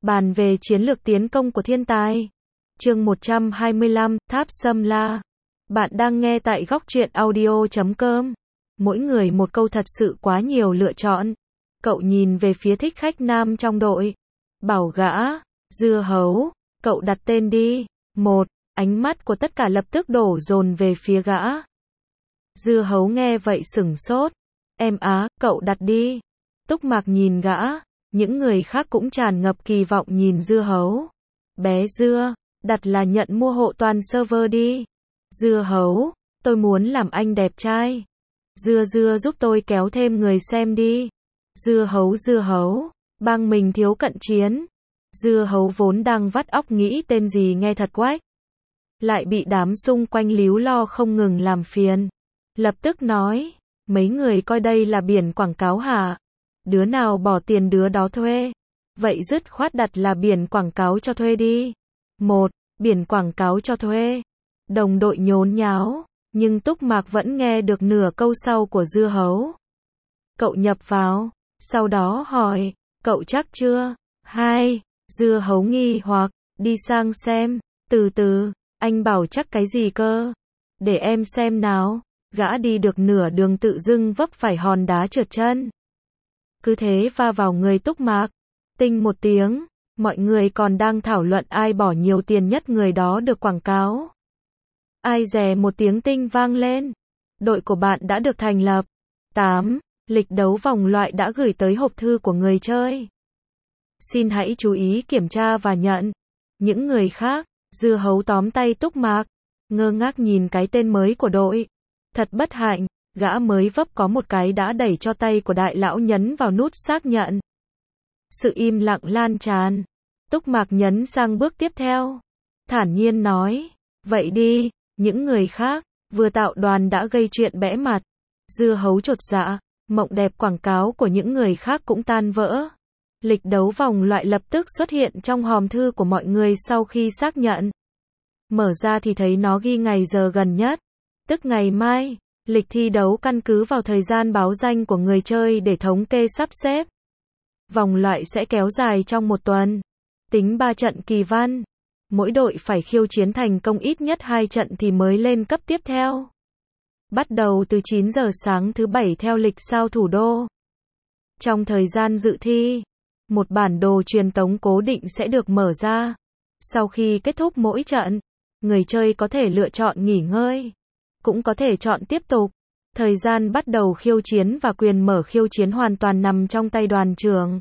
Bàn về chiến lược tiến công của thiên tài. Chương 125, Tháp Sâm La. Bạn đang nghe tại góc truyện audio.com. Mỗi người một câu, thật sự quá nhiều lựa chọn. Cậu nhìn về phía thích khách nam trong đội. Bảo gã, Dưa Hấu, cậu đặt tên đi. Một, ánh mắt của tất cả lập tức đổ dồn về phía gã. Dưa Hấu nghe vậy sửng sốt. Em á, cậu đặt đi. Túc Mạc nhìn gã. Những người khác cũng tràn ngập kỳ vọng nhìn Dưa Hấu. Bé Dưa, đặt là nhận mua hộ toàn server đi. Dưa Hấu, tôi muốn làm anh đẹp trai. Dưa giúp tôi kéo thêm người xem đi. Dưa Hấu, bang mình thiếu cận chiến. Dưa Hấu vốn đang vắt óc nghĩ tên gì nghe thật quách. Lại bị đám xung quanh líu lo không ngừng làm phiền. Lập tức nói, mấy người coi đây là biển quảng cáo hả? Đứa nào bỏ tiền đứa đó thuê. Vậy dứt khoát đặt là biển quảng cáo cho thuê đi. Một, biển quảng cáo cho thuê. Đồng đội nhốn nháo, nhưng Túc Mạc vẫn nghe được nửa câu sau của Dưa Hấu. Cậu nhập vào, sau đó hỏi, cậu chắc chưa? Hai, Dưa Hấu nghi hoặc, đi sang xem, từ từ, anh bảo chắc cái gì cơ? Để em xem nào. Gã đi được nửa đường tự dưng vấp phải hòn đá trượt chân. Cứ thế va vào người Túc Mạc. Tinh một tiếng, mọi người còn đang thảo luận ai bỏ nhiều tiền nhất người đó được quảng cáo. Ai dè một tiếng tinh vang lên. Đội của bạn đã được thành lập. 8. Lịch đấu vòng loại đã gửi tới hộp thư của người chơi. Xin hãy chú ý kiểm tra và nhận. Những người khác, Dưa Hấu tóm tay Túc Mạc, ngơ ngác nhìn cái tên mới của đội. Thật bất hạnh, gã mới vấp có một cái đã đẩy cho tay của đại lão nhấn vào nút xác nhận. Sự im lặng lan tràn. Túc Mạc nhấn sang bước tiếp theo. Thản nhiên nói, vậy đi. Những người khác, vừa tạo đoàn đã gây chuyện bẽ mặt. Dưa Hấu chột dạ, mộng đẹp quảng cáo của những người khác cũng tan vỡ. Lịch đấu vòng loại lập tức xuất hiện trong hòm thư của mọi người sau khi xác nhận. Mở ra thì thấy nó ghi ngày giờ gần nhất, tức ngày mai. Lịch thi đấu căn cứ vào thời gian báo danh của người chơi để thống kê sắp xếp. Vòng loại sẽ kéo dài trong một tuần. Tính 3 trận kỳ văn. Mỗi đội phải khiêu chiến thành công ít nhất 2 trận thì mới lên cấp tiếp theo. Bắt đầu từ 9 giờ sáng thứ Bảy theo lịch sao thủ đô. Trong thời gian dự thi, một bản đồ truyền tống cố định sẽ được mở ra. Sau khi kết thúc mỗi trận, người chơi có thể lựa chọn nghỉ ngơi, cũng có thể chọn tiếp tục. Thời gian bắt đầu khiêu chiến và quyền mở khiêu chiến hoàn toàn nằm trong tay đoàn trưởng.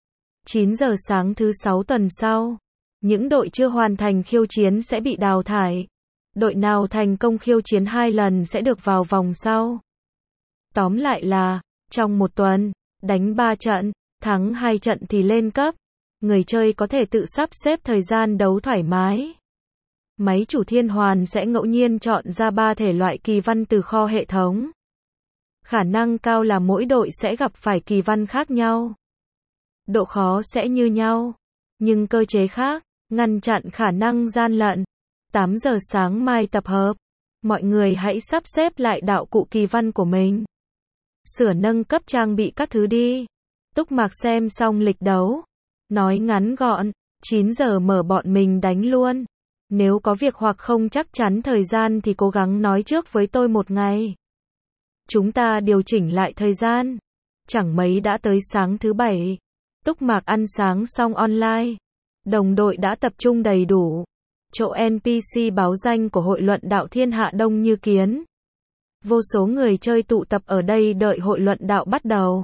9 giờ sáng thứ 6 tuần sau, những đội chưa hoàn thành khiêu chiến sẽ bị đào thải. Đội nào thành công khiêu chiến 2 lần sẽ được vào vòng sau. Tóm lại là, trong một tuần, đánh 3 trận, thắng 2 trận thì lên cấp. Người chơi có thể tự sắp xếp thời gian đấu thoải mái. Máy chủ thiên hoàn sẽ ngẫu nhiên chọn ra 3 thể loại kỳ văn từ kho hệ thống. Khả năng cao là mỗi đội sẽ gặp phải kỳ văn khác nhau. Độ khó sẽ như nhau, nhưng cơ chế khác, ngăn chặn khả năng gian lận. 8 giờ sáng mai tập hợp. Mọi người hãy sắp xếp lại đạo cụ kỳ văn của mình. Sửa nâng cấp trang bị các thứ đi. Túc Mạc xem xong lịch đấu. Nói ngắn gọn, 9 giờ mở bọn mình đánh luôn. Nếu có việc hoặc không chắc chắn thời gian thì cố gắng nói trước với tôi một ngày. Chúng ta điều chỉnh lại thời gian. Chẳng mấy đã tới sáng thứ Bảy. Túc Mạc ăn sáng xong online. Đồng đội đã tập trung đầy đủ. Chỗ NPC báo danh của hội luận đạo thiên hạ đông như kiến. Vô số người chơi tụ tập ở đây đợi hội luận đạo bắt đầu.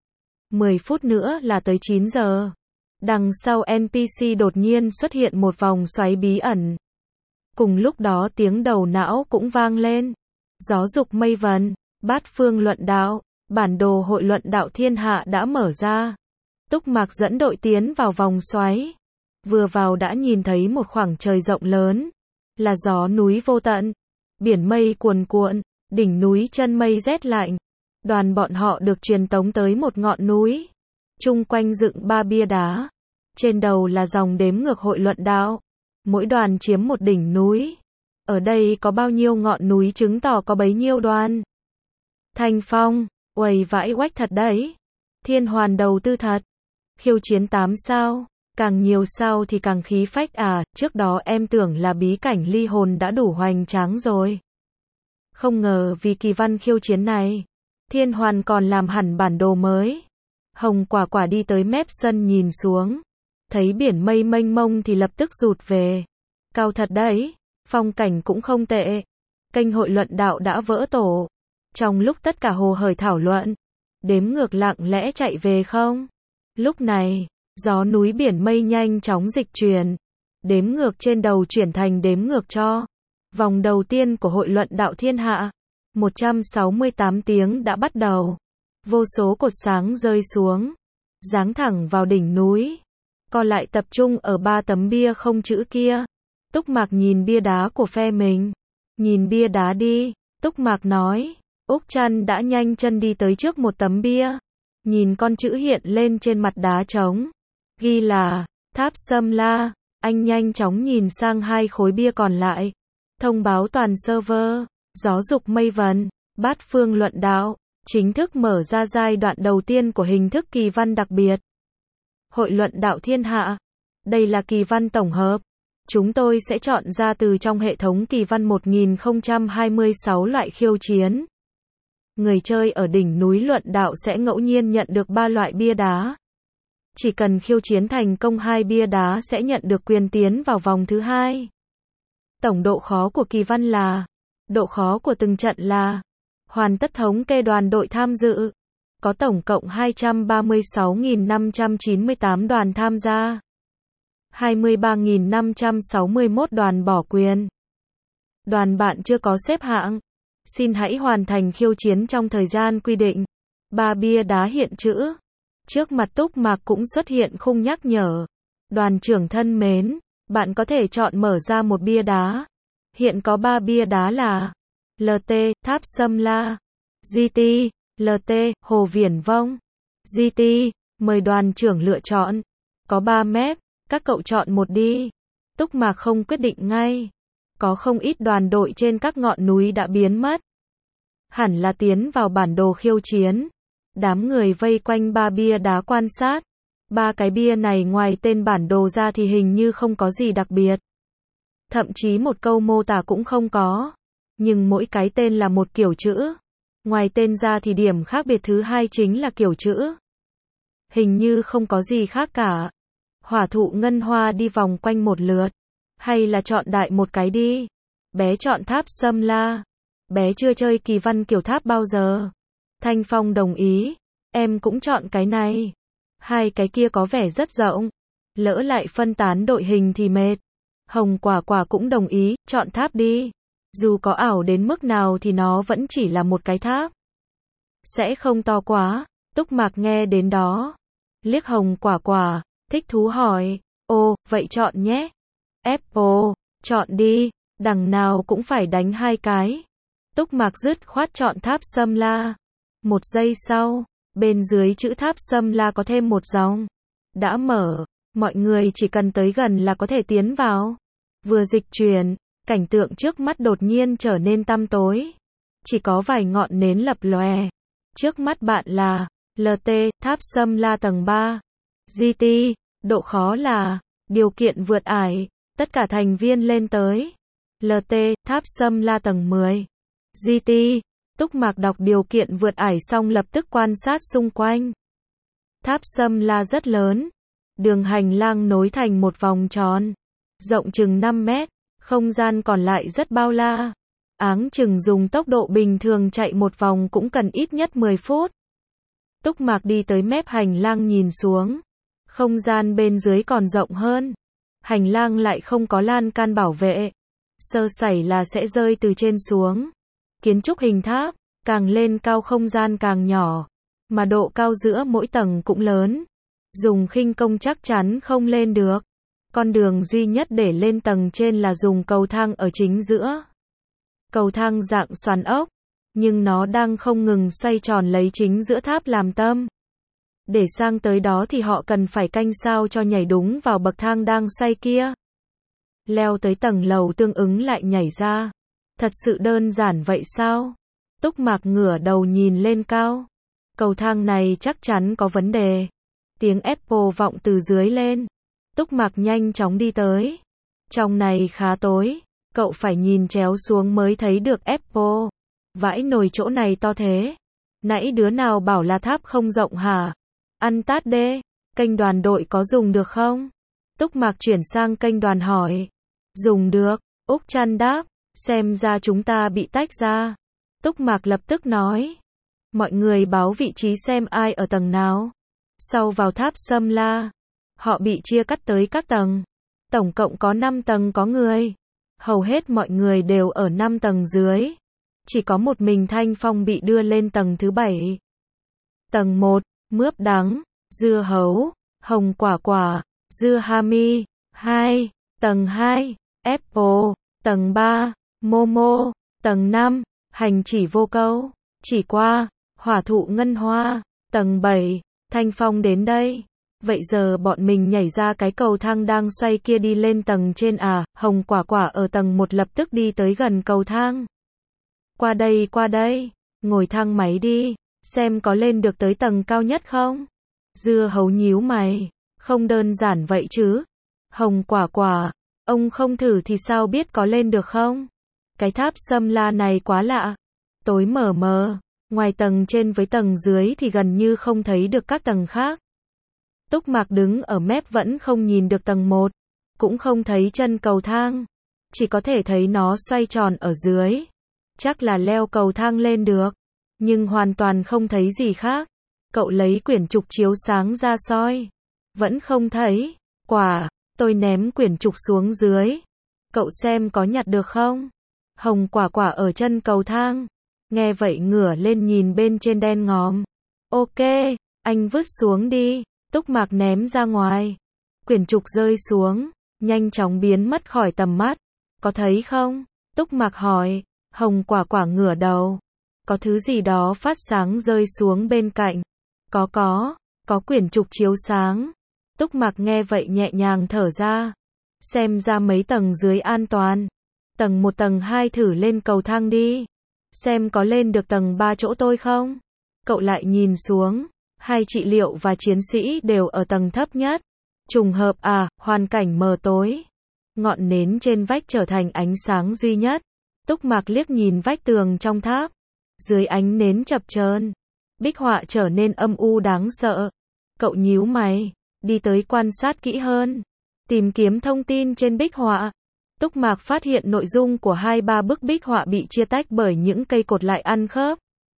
10 phút nữa là tới 9 giờ. Đằng sau NPC đột nhiên xuất hiện một vòng xoáy bí ẩn. Cùng lúc đó tiếng đầu não cũng vang lên. Gió dục mây vần, bát phương luận đạo, bản đồ hội luận đạo thiên hạ đã mở ra. Túc Mạc dẫn đội tiến vào vòng xoáy. Vừa vào đã nhìn thấy một khoảng trời rộng lớn. Là gió núi vô tận. Biển mây cuồn cuộn, đỉnh núi chân mây rét lạnh. Đoàn bọn họ được truyền tống tới một ngọn núi. Chung quanh dựng 3 bia đá. Trên đầu là dòng đếm ngược hội luận đạo. Mỗi đoàn chiếm một đỉnh núi. Ở đây có bao nhiêu ngọn núi chứng tỏ có bấy nhiêu đoàn. Thanh Phong, uầy vãi oách thật đấy. Thiên Hoàn đầu tư thật. Khiêu chiến 8 sao. Càng nhiều sau thì càng khí phách à, trước đó em tưởng là bí cảnh ly hồn đã đủ hoành tráng rồi. Không ngờ vì kỳ văn khiêu chiến này, Thiên Hoàn còn làm hẳn bản đồ mới. Hồng Quả Quả đi tới mép sân nhìn xuống, thấy biển mây mênh mông thì lập tức rụt về. Cao thật đấy, phong cảnh cũng không tệ. Kênh hội luận đạo đã vỡ tổ. Trong lúc tất cả hồ hởi thảo luận, đếm ngược lặng lẽ chạy về không. Lúc này, gió núi biển mây nhanh chóng dịch chuyển. Đếm ngược trên đầu chuyển thành đếm ngược cho vòng đầu tiên của hội luận đạo thiên hạ. 168 tiếng đã bắt đầu. Vô số cột sáng rơi xuống, giáng thẳng vào đỉnh núi. Co lại tập trung ở 3 tấm bia không chữ kia. Túc Mạc nhìn bia đá của phe mình. Nhìn bia đá đi, Túc Mạc nói. Úc Trăn đã nhanh chân đi tới trước một tấm bia. Nhìn con chữ hiện lên trên mặt đá trống. Ghi là Tháp Sâm La. Anh nhanh chóng nhìn sang 2 khối bia còn lại. Thông báo toàn server. Gió dục mây vần, Bát phương luận đạo. Chính thức mở ra giai đoạn đầu tiên của hình thức kỳ văn đặc biệt. Hội luận đạo thiên hạ. Đây là kỳ văn tổng hợp. Chúng tôi sẽ chọn ra từ trong hệ thống kỳ văn 1026 loại khiêu chiến. Người chơi ở đỉnh núi luận đạo sẽ ngẫu nhiên nhận được 3 loại bia đá. Chỉ cần khiêu chiến thành công 2 bia đá sẽ nhận được quyền tiến vào vòng thứ 2. Tổng độ khó của kỳ văn là, độ khó của từng trận là, hoàn tất thống kê đoàn đội tham dự. Có tổng cộng 236.598 đoàn tham gia. 23.561 đoàn bỏ quyền. Đoàn bạn chưa có xếp hạng. Xin hãy hoàn thành khiêu chiến trong thời gian quy định. 3 bia đá hiện chữ. Trước mặt Túc Mạc cũng xuất hiện khung nhắc nhở. Đoàn trưởng thân mến, bạn có thể chọn mở ra một bia đá. Hiện có 3 bia đá là LT, Tháp Sâm La, GT, LT, Hồ Viển Vông, GT, mời đoàn trưởng lựa chọn. Có 3 map, các cậu chọn một đi. Túc Mạc không quyết định ngay. Có không ít đoàn đội trên các ngọn núi đã biến mất. Hẳn là tiến vào bản đồ khiêu chiến. Đám người vây quanh 3 bia đá quan sát. 3 cái bia này ngoài tên bản đồ ra thì hình như không có gì đặc biệt. Thậm chí một câu mô tả cũng không có. Nhưng mỗi cái tên là một kiểu chữ. Ngoài tên ra thì điểm khác biệt thứ hai chính là kiểu chữ. Hình như không có gì khác cả. Hỏa thụ ngân hoa đi vòng quanh một lượt. Hay là chọn đại một cái đi. Bé chọn Tháp Sâm La. Bé chưa chơi kỳ văn kiểu tháp bao giờ. Thanh Phong đồng ý. Em cũng chọn cái này. 2 cái kia có vẻ rất rộng. Lỡ lại phân tán đội hình thì mệt. Hồng Quả Quả cũng đồng ý, chọn tháp đi. Dù có ảo đến mức nào thì nó vẫn chỉ là một cái tháp. Sẽ không to quá. Túc Mạc nghe đến đó. Liếc Hồng Quả Quả, thích thú hỏi. Ồ, vậy chọn nhé. Apple, chọn đi. Đằng nào cũng phải đánh 2 cái. Túc Mạc dứt khoát chọn Tháp Sâm La. 1 giây sau, bên dưới chữ Tháp Sâm La có thêm một dòng. Đã mở, mọi người chỉ cần tới gần là có thể tiến vào. Vừa dịch chuyển, cảnh tượng trước mắt đột nhiên trở nên tăm tối. Chỉ có vài ngọn nến lập lòe. Trước mắt bạn là LT, Tháp Sâm La tầng 3. GT, độ khó là điều kiện vượt ải. Tất cả thành viên lên tới. LT, Tháp Sâm La tầng 10. GT, Túc Mạc đọc điều kiện vượt ải xong lập tức quan sát xung quanh. Tháp Sâm La rất lớn. Đường hành lang nối thành một vòng tròn. Rộng chừng 5 mét. Không gian còn lại rất bao la. Áng chừng dùng tốc độ bình thường chạy một vòng cũng cần ít nhất 10 phút. Túc Mạc đi tới mép hành lang nhìn xuống. Không gian bên dưới còn rộng hơn. Hành lang lại không có lan can bảo vệ. Sơ sẩy là sẽ rơi từ trên xuống. Kiến trúc hình tháp, càng lên cao không gian càng nhỏ. Mà độ cao giữa mỗi tầng cũng lớn. Dùng khinh công chắc chắn không lên được. Con đường duy nhất để lên tầng trên là dùng cầu thang ở chính giữa. Cầu thang dạng xoắn ốc. Nhưng nó đang không ngừng xoay tròn lấy chính giữa tháp làm tâm. Để sang tới đó thì họ cần phải canh sao cho nhảy đúng vào bậc thang đang xoay kia. Leo tới tầng lầu tương ứng lại nhảy ra. Thật sự đơn giản vậy sao? Túc Mạc ngửa đầu nhìn lên cao. Cầu thang này chắc chắn có vấn đề. Tiếng Apple vọng từ dưới lên. Túc Mạc nhanh chóng đi tới. Trong này khá tối, cậu phải nhìn chéo xuống mới thấy được Apple. Vãi nồi chỗ này to thế. Nãy đứa nào bảo là tháp không rộng hả? Ăn tát đê, kênh đoàn đội có dùng được không? Túc Mạc chuyển sang kênh đoàn hỏi. Dùng được, Úc Trăn đáp, xem ra chúng ta bị tách ra. Túc Mạc lập tức nói. Mọi người báo vị trí xem ai ở tầng nào. Sau vào tháp Sâm La, họ bị chia cắt tới các tầng. Tổng cộng có 5 tầng có người. Hầu hết mọi người đều ở 5 tầng dưới. Chỉ có một mình Thanh Phong bị đưa lên tầng thứ 7. Tầng 1, mướp đắng, dưa hấu, hồng quả quả, dưa hami. 2, tầng 2, apple. Tầng 3, momo. Tầng 5, hành chỉ vô câu, chỉ qua, hỏa thụ ngân hoa. Tầng 7, Thanh Phong đến đây. Vậy giờ bọn mình nhảy ra cái cầu thang đang xoay kia đi lên tầng trên à? Hồng quả quả ở tầng 1 lập tức đi tới gần cầu thang. Qua đây, ngồi thang máy đi, xem có lên được tới tầng cao nhất không? Dưa hấu nhíu mày, không đơn giản vậy chứ. Hồng quả quả, ông không thử thì sao biết có lên được không? Cái tháp Sâm La này quá lạ, tối mờ mờ, ngoài tầng trên với tầng dưới thì gần như không thấy được các tầng khác. Túc Mạc đứng ở mép vẫn không nhìn được tầng 1, cũng không thấy chân cầu thang, chỉ có thể thấy nó xoay tròn ở dưới. Chắc là leo cầu thang lên được, nhưng hoàn toàn không thấy gì khác. Cậu lấy quyển trục chiếu sáng ra soi, vẫn không thấy. Tôi ném quyển trục xuống dưới. Cậu xem có nhặt được không? Hồng quả quả ở chân cầu thang. Nghe vậy ngửa lên nhìn bên trên đen ngòm. Ok, anh vứt xuống đi. Túc Mạc ném ra ngoài. Quyển trục rơi xuống, nhanh chóng biến mất khỏi tầm mắt. Có thấy không? Túc Mạc hỏi. Hồng quả quả ngửa đầu. Có thứ gì đó phát sáng rơi xuống bên cạnh. Có quyển trục chiếu sáng. Túc Mạc nghe vậy nhẹ nhàng thở ra. Xem ra mấy tầng dưới an toàn. Tầng 1 tầng 2 thử lên cầu thang đi. Xem có lên được tầng 3 chỗ tôi không? Cậu lại nhìn xuống. Hai trị liệu và chiến sĩ đều ở tầng thấp nhất. Trùng hợp à, hoàn cảnh mờ tối. Ngọn nến trên vách trở thành ánh sáng duy nhất. Túc Mạc liếc nhìn vách tường trong tháp. Dưới ánh nến chập chờn, bích họa trở nên âm u đáng sợ. Cậu nhíu mày, đi tới quan sát kỹ hơn. Tìm kiếm thông tin trên bích họa. Túc Mạc phát hiện nội dung của 2-3 bức bích họa bị chia tách bởi những cây cột lại ăn khớp,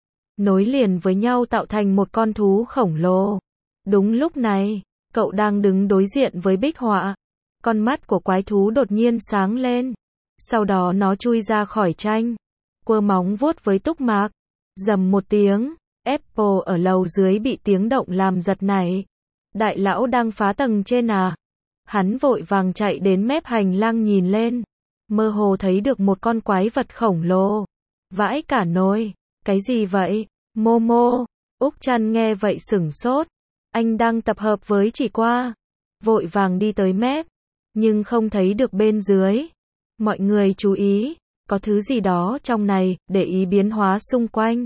nối liền với nhau tạo thành một con thú khổng lồ. Đúng lúc này, cậu đang đứng đối diện với bích họa. Con mắt của quái thú đột nhiên sáng lên. Sau đó nó chui ra khỏi tranh, quơ móng vuốt với Túc Mạc. Rầm một tiếng, Apple ở lầu dưới bị tiếng động làm giật nảy. Đại lão đang phá tầng trên à? Hắn vội vàng chạy đến mép hành lang nhìn lên. Mơ hồ thấy được một con quái vật khổng lồ. Vãi cả nồi, cái gì vậy? Momo. Úc Trăn nghe vậy sửng sốt. Anh đang tập hợp với chỉ qua. Vội vàng đi tới mép, nhưng không thấy được bên dưới. Mọi người chú ý, có thứ gì đó trong này, để ý biến hóa xung quanh.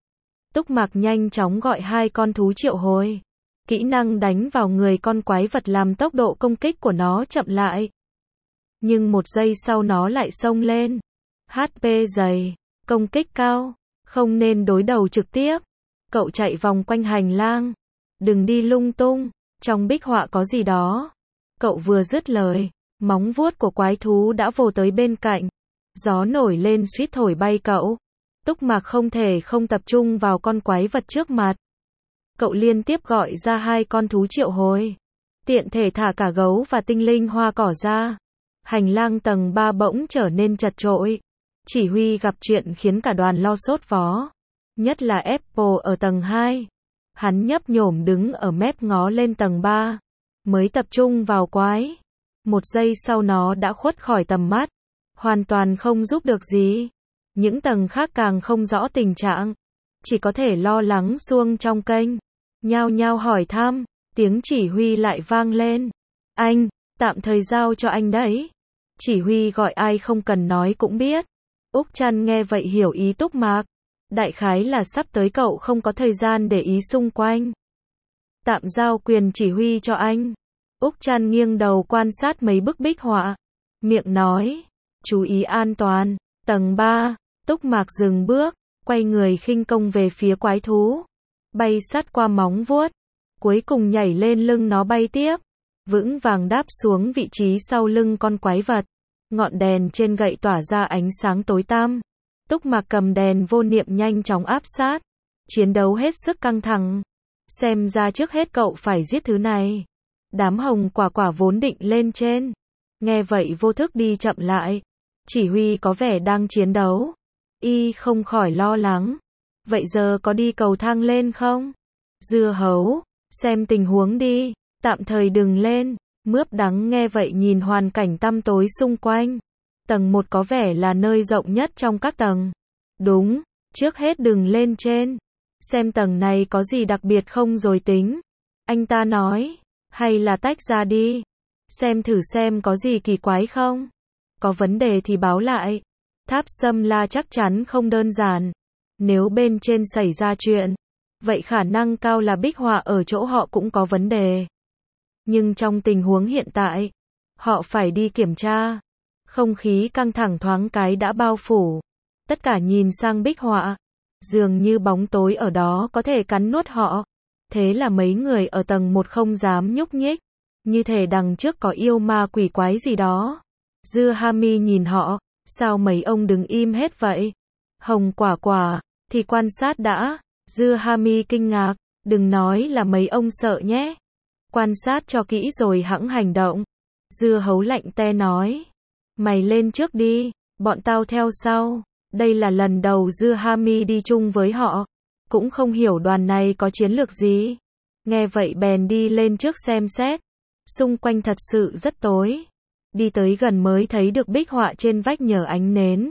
Túc Mạc nhanh chóng gọi 2 con thú triệu hồi. Kỹ năng đánh vào người con quái vật làm tốc độ công kích của nó chậm lại. Nhưng 1 giây sau nó lại xông lên. HP dày, công kích cao, không nên đối đầu trực tiếp. Cậu chạy vòng quanh hành lang. Đừng đi lung tung, trong bích họa có gì đó. Cậu vừa dứt lời, móng vuốt của quái thú đã vồ tới bên cạnh. Gió nổi lên suýt thổi bay cậu. Túc Mạc không thể không tập trung vào con quái vật trước mặt. Cậu liên tiếp gọi ra 2 con thú triệu hồi. Tiện thể thả cả gấu và tinh linh hoa cỏ ra. Hành lang tầng 3 bỗng trở nên chật chội. Chỉ huy gặp chuyện khiến cả đoàn lo sốt vó. Nhất là Apple ở tầng 2. Hắn nhấp nhổm đứng ở mép ngó lên tầng 3. Mới tập trung vào quái. 1 giây sau nó đã khuất khỏi tầm mắt. Hoàn toàn không giúp được gì. Những tầng khác càng không rõ tình trạng. Chỉ có thể lo lắng xuông trong kênh. Nhao nhao hỏi thăm. Tiếng chỉ huy lại vang lên. Anh, tạm thời giao cho anh đấy. Chỉ huy gọi ai không cần nói cũng biết. Úc Trăn nghe vậy hiểu ý Túc Mạc. Đại khái là sắp tới cậu không có thời gian để ý xung quanh. Tạm giao quyền chỉ huy cho anh. Úc Trăn nghiêng đầu quan sát mấy bức bích họa. Miệng nói, chú ý an toàn. Tầng 3, Túc Mạc dừng bước, quay người khinh công về phía quái thú. Bay sát qua móng vuốt. Cuối cùng nhảy lên lưng nó bay tiếp. Vững vàng đáp xuống vị trí sau lưng con quái vật. Ngọn đèn trên gậy tỏa ra ánh sáng tối tăm. Túc Mạc cầm đèn vô niệm nhanh chóng áp sát. Chiến đấu hết sức căng thẳng. Xem ra trước hết cậu phải giết thứ này. Đám hồng quả quả vốn định lên trên. Nghe vậy vô thức đi chậm lại. Chỉ huy có vẻ đang chiến đấu. Y không khỏi lo lắng. Vậy giờ có đi cầu thang lên không? Dưa hấu, xem tình huống đi, tạm thời đừng lên. Mướp đắng nghe vậy nhìn hoàn cảnh tăm tối xung quanh. Tầng 1 có vẻ là nơi rộng nhất trong các tầng. Đúng, trước hết đừng lên trên. Xem tầng này có gì đặc biệt không rồi tính. Anh ta nói, hay là tách ra đi. Xem thử xem có gì kỳ quái không. Có vấn đề thì báo lại. Tháp Sâm La chắc chắn không đơn giản. Nếu bên trên xảy ra chuyện, vậy khả năng cao là bích họa ở chỗ họ cũng có vấn đề. Nhưng trong tình huống hiện tại, họ phải đi kiểm tra. Không khí căng thẳng thoáng cái đã bao phủ. Tất cả nhìn sang bích họa. Dường như bóng tối ở đó có thể cắn nuốt họ. Thế là mấy người ở tầng 1 không dám nhúc nhích. Như thể đằng trước có yêu ma quỷ quái gì đó. Dưa Hami nhìn họ. Sao mấy ông đứng im hết vậy? Hồng quả quả, thì quan sát đã. Dưa Hami kinh ngạc. Đừng nói là mấy ông sợ nhé. Quan sát cho kỹ rồi hẵng hành động. Dưa hấu lạnh te nói. Mày lên trước đi, bọn tao theo sau. Đây là lần đầu Dưa Hami đi chung với họ. Cũng không hiểu đoàn này có chiến lược gì. Nghe vậy bèn đi lên trước xem xét. Xung quanh thật sự rất tối. Đi tới gần mới thấy được bích họa trên vách nhờ ánh nến.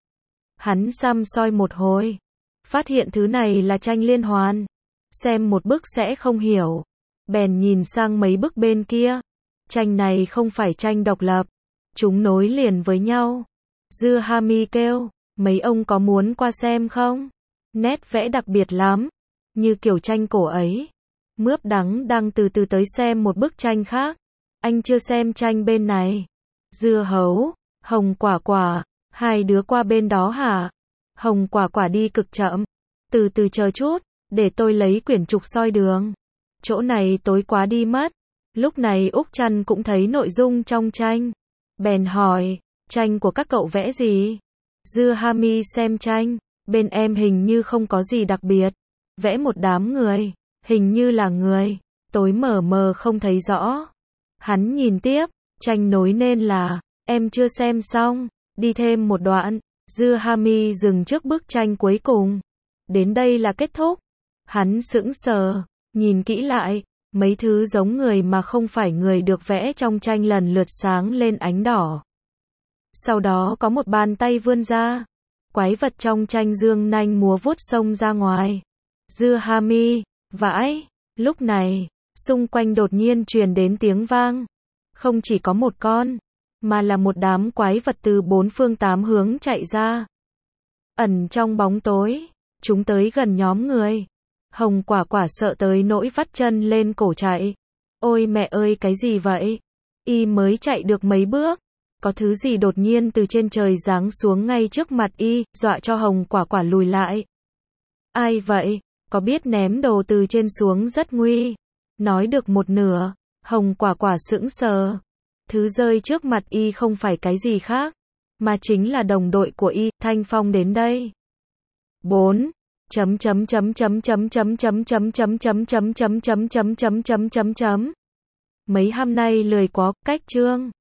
Hắn xăm soi một hồi. Phát hiện thứ này là tranh liên hoàn. Xem một bức sẽ không hiểu. Bèn nhìn sang mấy bức bên kia. Tranh này không phải tranh độc lập. Chúng nối liền với nhau. Dưa Hami kêu, mấy ông có muốn qua xem không? Nét vẽ đặc biệt lắm. Như kiểu tranh cổ ấy. Mướp đắng đang từ từ tới xem một bức tranh khác. Anh chưa xem tranh bên này. Dưa hấu, hồng quả quả, hai đứa qua bên đó hả? Hồng quả quả đi cực chậm. Từ từ chờ chút, để tôi lấy quyển trục soi đường. Chỗ này tối quá đi mất. Lúc này Úc Trăn cũng thấy nội dung trong tranh. Bèn hỏi, tranh của các cậu vẽ gì? Dưa Hami xem tranh, bên em hình như không có gì đặc biệt. Vẽ một đám người, hình như là người, tối mờ mờ không thấy rõ. Hắn nhìn tiếp, tranh nối nên là, em chưa xem xong, đi thêm một đoạn. Dưa Hami dừng trước bức tranh cuối cùng. Đến đây là kết thúc. Hắn sững sờ, nhìn kỹ lại, mấy thứ giống người mà không phải người được vẽ trong tranh lần lượt sáng lên ánh đỏ. Sau đó có một bàn tay vươn ra. Quái vật trong tranh dương nanh múa vuốt xông ra ngoài. Dưa Hami, vãi. Lúc này, xung quanh đột nhiên truyền đến tiếng vang. Không chỉ có một con, mà là một đám quái vật từ 4 phương 8 hướng chạy ra. Ẩn trong bóng tối, chúng tới gần nhóm người. Hồng quả quả sợ tới nỗi vắt chân lên cổ chạy. Ôi mẹ ơi, cái gì vậy? Y mới chạy được mấy bước, có thứ gì đột nhiên từ trên trời giáng xuống ngay trước mặt y, dọa cho hồng quả quả lùi lại. Ai vậy? Có biết ném đồ từ trên xuống rất nguy. Nói được một nửa, hồng quả quả sững sờ. Thứ rơi trước mặt y không phải cái gì khác, mà chính là đồng đội của y, Thanh Phong đến đây. 4. Mấy hôm nay lười quá, cách chương.